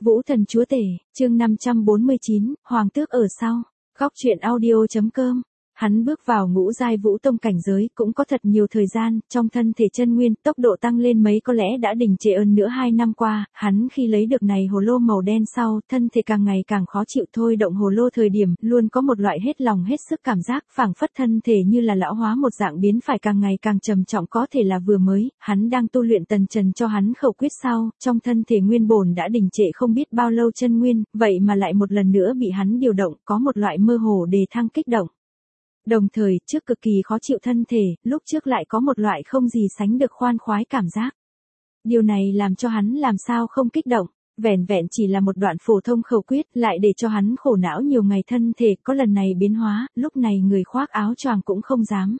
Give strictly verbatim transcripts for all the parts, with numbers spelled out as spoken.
Vũ thần chúa tể, chương năm trăm bốn mươi chín, Hoàng tước ở sau. Góc truyện audio.com. Hắn bước vào ngũ giai vũ tông cảnh giới cũng có thật nhiều thời gian, trong thân thể chân nguyên, tốc độ tăng lên mấy có lẽ đã đình trệ ơn nữa hai năm qua, hắn khi lấy được này hồ lô màu đen sau, thân thể càng ngày càng khó chịu thôi động hồ lô thời điểm, luôn có một loại hết lòng hết sức cảm giác, phảng phất thân thể như là lão hóa một dạng biến phải càng ngày càng trầm trọng có thể là vừa mới, hắn đang tu luyện tần trần cho hắn khẩu quyết sau, trong thân thể nguyên bổn đã đình trệ không biết bao lâu chân nguyên, vậy mà lại một lần nữa bị hắn điều động, có một loại mơ hồ đề thăng kích động. Đồng thời, trước cực kỳ khó chịu thân thể, lúc trước lại có một loại không gì sánh được khoan khoái cảm giác. Điều này làm cho hắn làm sao không kích động, vẻn vẹn chỉ là một đoạn phổ thông khẩu quyết, lại để cho hắn khổ não nhiều ngày thân thể, có lần này biến hóa, lúc này người khoác áo choàng cũng không dám.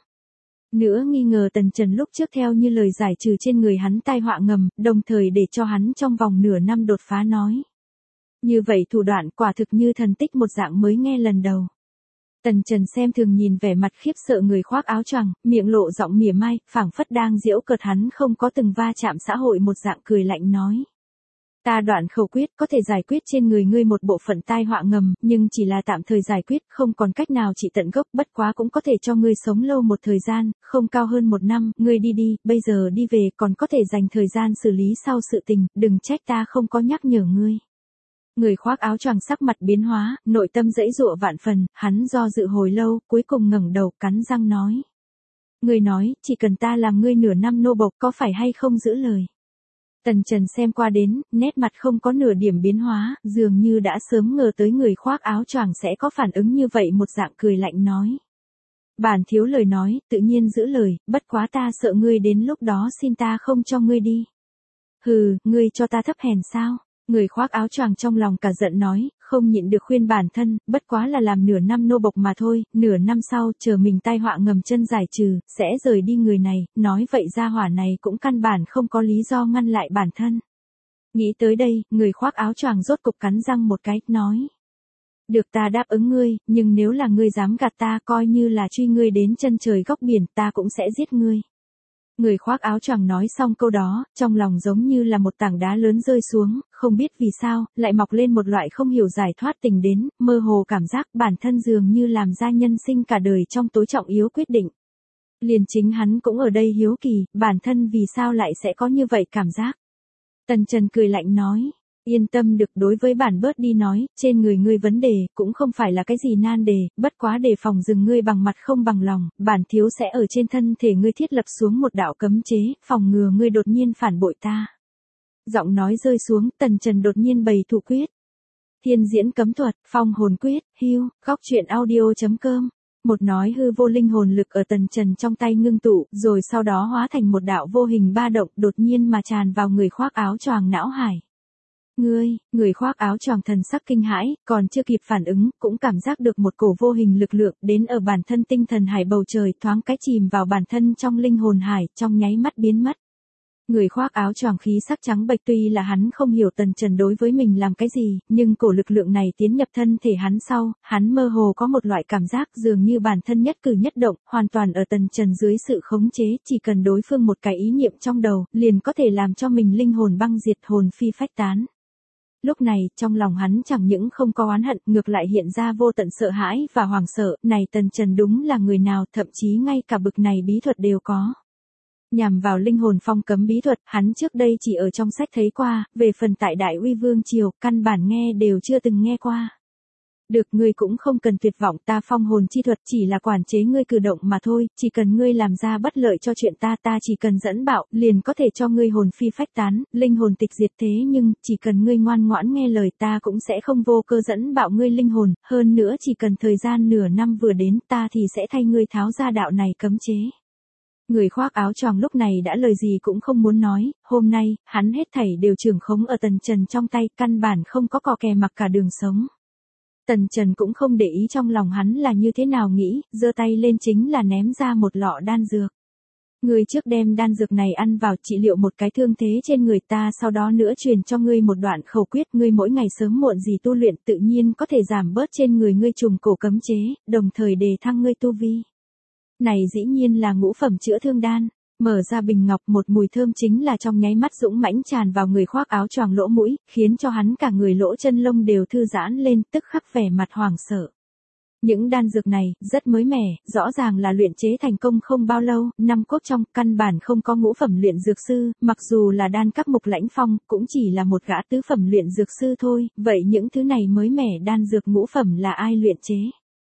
Nữa nghi ngờ tần trần lúc trước theo như lời giải trừ trên người hắn tai họa ngầm, đồng thời để cho hắn trong vòng nửa năm đột phá nói. Như vậy thủ đoạn quả thực như thần tích một dạng mới nghe lần đầu. Tần Trần xem thường nhìn vẻ mặt khiếp sợ người khoác áo choàng, miệng lộ giọng mỉa mai, phảng phất đang giễu cợt hắn không có từng va chạm xã hội một dạng cười lạnh nói. Ta đoạn khẩu quyết có thể giải quyết trên người ngươi một bộ phận tai họa ngầm, nhưng chỉ là tạm thời giải quyết, không còn cách nào trị tận gốc, bất quá cũng có thể cho ngươi sống lâu một thời gian, không cao hơn một năm, ngươi đi đi, bây giờ đi về, còn có thể dành thời gian xử lý sau sự tình, đừng trách ta không có nhắc nhở ngươi. Người khoác áo choàng sắc mặt biến hóa, nội tâm dãy dụa vạn phần, hắn do dự hồi lâu, cuối cùng ngẩng đầu cắn răng nói. Ngươi nói, chỉ cần ta làm ngươi nửa năm nô bộc có phải hay không giữ lời. Tần Trần xem qua đến, nét mặt không có nửa điểm biến hóa, dường như đã sớm ngờ tới người khoác áo choàng sẽ có phản ứng như vậy một dạng cười lạnh nói. Bản thiếu lời nói, tự nhiên giữ lời, bất quá ta sợ ngươi đến lúc đó xin ta không cho ngươi đi. Hừ, ngươi cho ta thấp hèn sao? Người khoác áo choàng trong lòng cả giận nói, không nhịn được khuyên bản thân, bất quá là làm nửa năm nô bộc mà thôi, nửa năm sau, chờ mình tai họa ngầm chân giải trừ, sẽ rời đi người này, nói vậy gia hỏa này cũng căn bản không có lý do ngăn lại bản thân. Nghĩ tới đây, người khoác áo choàng rốt cục cắn răng một cái, nói. Được ta đáp ứng ngươi, nhưng nếu là ngươi dám gạt ta coi như là truy ngươi đến chân trời góc biển, ta cũng sẽ giết ngươi. Người khoác áo choàng nói xong câu đó, trong lòng giống như là một tảng đá lớn rơi xuống, không biết vì sao, lại mọc lên một loại không hiểu giải thoát tình đến, mơ hồ cảm giác bản thân dường như làm ra nhân sinh cả đời trong tối trọng yếu quyết định. Liền chính hắn cũng ở đây hiếu kỳ, bản thân vì sao lại sẽ có như vậy cảm giác. Tần Trần cười lạnh nói. Yên tâm được đối với bản bớt đi nói, trên người ngươi vấn đề, cũng không phải là cái gì nan đề, bất quá đề phòng dừng ngươi bằng mặt không bằng lòng, bản thiếu sẽ ở trên thân thể ngươi thiết lập xuống một đạo cấm chế, phòng ngừa ngươi đột nhiên phản bội ta. Giọng nói rơi xuống, Tần Trần đột nhiên bày thủ quyết. Thiên diễn cấm thuật, phong hồn quyết, hưu, góc truyện audio.com. Một nói hư vô linh hồn lực ở Tần Trần trong tay ngưng tụ, rồi sau đó hóa thành một đạo vô hình ba động đột nhiên mà tràn vào người khoác áo choàng não hải. Ngươi, người khoác áo choàng thần sắc kinh hãi, còn chưa kịp phản ứng, cũng cảm giác được một cổ vô hình lực lượng đến ở bản thân tinh thần hải bầu trời thoáng cái chìm vào bản thân trong linh hồn hải, trong nháy mắt biến mất. Người khoác áo choàng khí sắc trắng bệch tuy là hắn không hiểu Tần Trần đối với mình làm cái gì, nhưng cổ lực lượng này tiến nhập thân thể hắn sau, hắn mơ hồ có một loại cảm giác dường như bản thân nhất cử nhất động, hoàn toàn ở Tần Trần dưới sự khống chế, chỉ cần đối phương một cái ý niệm trong đầu, liền có thể làm cho mình linh hồn băng diệt hồn phi phách tán. Lúc này, trong lòng hắn chẳng những không có oán hận, ngược lại hiện ra vô tận sợ hãi và hoàng sợ, này Tần Trần đúng là người nào, thậm chí ngay cả bực này bí thuật đều có. Nhằm vào linh hồn phong cấm bí thuật, hắn trước đây chỉ ở trong sách thấy qua, về phần tại Đại Uy Vương Triều, căn bản nghe đều chưa từng nghe qua. Được, ngươi cũng không cần tuyệt vọng, ta phong hồn chi thuật chỉ là quản chế ngươi cử động mà thôi, chỉ cần ngươi làm ra bất lợi cho chuyện ta, ta chỉ cần dẫn bạo, liền có thể cho ngươi hồn phi phách tán, linh hồn tịch diệt thế nhưng, chỉ cần ngươi ngoan ngoãn nghe lời ta cũng sẽ không vô cơ dẫn bạo ngươi linh hồn, hơn nữa chỉ cần thời gian nửa năm vừa đến ta thì sẽ thay ngươi tháo ra đạo này cấm chế. Người khoác áo choàng lúc này đã lời gì cũng không muốn nói, hôm nay, hắn hết thảy đều trưởng khống ở Tần Trần trong tay, căn bản không có cò kè mặc cả đường sống. Tần Trần cũng không để ý trong lòng hắn là như thế nào nghĩ, giơ tay lên chính là ném ra một lọ đan dược. Ngươi trước đem đan dược này ăn vào trị liệu một cái thương thế trên người ta, sau đó nữa truyền cho ngươi một đoạn khẩu quyết, ngươi mỗi ngày sớm muộn gì tu luyện tự nhiên có thể giảm bớt trên người ngươi trùng cổ cấm chế, đồng thời đề thăng ngươi tu vi. Này dĩ nhiên là ngũ phẩm chữa thương đan. Mở ra bình ngọc, một mùi thơm chính là trong nháy mắt dũng mãnh tràn vào người khoác áo choàng lỗ mũi, khiến cho hắn cả người lỗ chân lông đều thư giãn lên, tức khắc vẻ mặt hoảng sợ. Những đan dược này, rất mới mẻ, rõ ràng là luyện chế thành công không bao lâu, năm cốt trong, căn bản không có ngũ phẩm luyện dược sư, mặc dù là đan các Mục Lãnh Phong, cũng chỉ là một gã tứ phẩm luyện dược sư thôi, vậy những thứ này mới mẻ đan dược ngũ phẩm là ai luyện chế?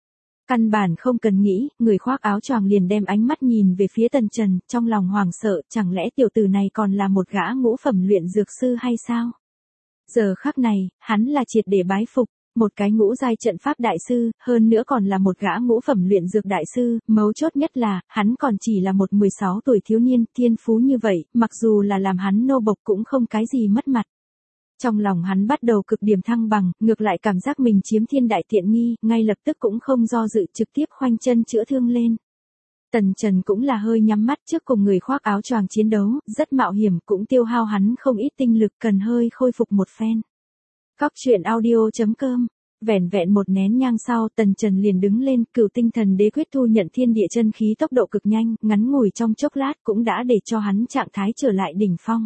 Căn bản không cần nghĩ, người khoác áo choàng liền đem ánh mắt nhìn về phía Tần Trần, trong lòng hoảng sợ, chẳng lẽ tiểu tử này còn là một gã ngũ phẩm luyện dược sư hay sao? Giờ khắc này, hắn là triệt để bái phục. Một cái ngũ giai trận pháp đại sư, hơn nữa còn là một gã ngũ phẩm luyện dược đại sư, mấu chốt nhất là, hắn còn chỉ là một mười sáu tuổi thiếu niên, thiên phú như vậy, mặc dù là làm hắn nô bộc cũng không cái gì mất mặt. Trong lòng hắn bắt đầu cực điểm thăng bằng, ngược lại cảm giác mình chiếm thiên đại tiện nghi, ngay lập tức cũng không do dự trực tiếp khoanh chân chữa thương lên. Tần Trần cũng là hơi nhắm mắt trước cùng người khoác áo choàng chiến đấu, rất mạo hiểm cũng tiêu hao hắn không ít tinh lực cần hơi khôi phục một phen. Cóc truyện audio chấm com. Vẻn vẹn một nén nhang sau, Tần Trần liền đứng lên, Cửu Tinh Thần Đế quyết thu nhận thiên địa chân khí tốc độ cực nhanh, ngắn ngủi trong chốc lát cũng đã để cho hắn trạng thái trở lại đỉnh phong.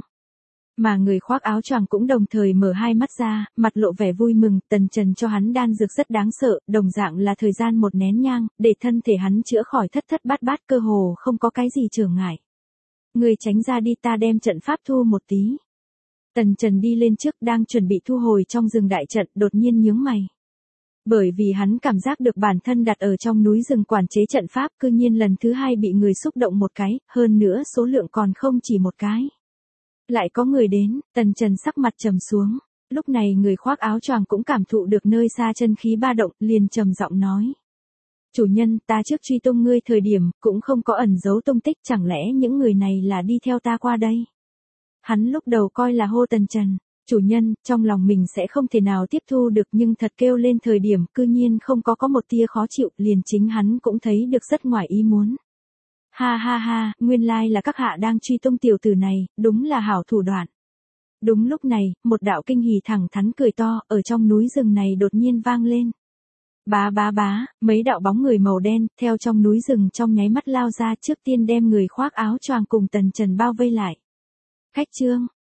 Mà người khoác áo choàng cũng đồng thời mở hai mắt ra, mặt lộ vẻ vui mừng, Tần Trần cho hắn đan dược rất đáng sợ, đồng dạng là thời gian một nén nhang, để thân thể hắn chữa khỏi thất thất bát bát cơ hồ không có cái gì trở ngại. Người tránh ra đi, ta đem trận pháp thu một tí. Tần Trần đi lên trước đang chuẩn bị thu hồi trong rừng đại trận, đột nhiên nhướng mày. Bởi vì hắn cảm giác được bản thân đặt ở trong núi rừng quản chế trận pháp cư nhiên lần thứ hai bị người xúc động một cái, hơn nữa số lượng còn không chỉ một cái. Lại có người đến, Tần Trần sắc mặt trầm xuống. Lúc này người khoác áo choàng cũng cảm thụ được nơi xa chân khí ba động, liền trầm giọng nói. Chủ nhân, ta trước truy tung ngươi thời điểm, cũng không có ẩn giấu tung tích, chẳng lẽ những người này là đi theo ta qua đây? Hắn lúc đầu coi là hô Tần Trần, chủ nhân, trong lòng mình sẽ không thể nào tiếp thu được nhưng thật kêu lên thời điểm cư nhiên không có có một tia khó chịu, liền chính hắn cũng thấy được rất ngoài ý muốn. Ha ha ha, nguyên lai là các hạ đang truy tung tiểu tử này, đúng là hảo thủ đoạn. Đúng lúc này, một đạo kinh hỉ thẳng thắn cười to, ở trong núi rừng này đột nhiên vang lên. Bá bá bá, mấy đạo bóng người màu đen, theo trong núi rừng trong nháy mắt lao ra trước tiên đem người khoác áo choàng cùng Tần Trần bao vây lại. Khách trương,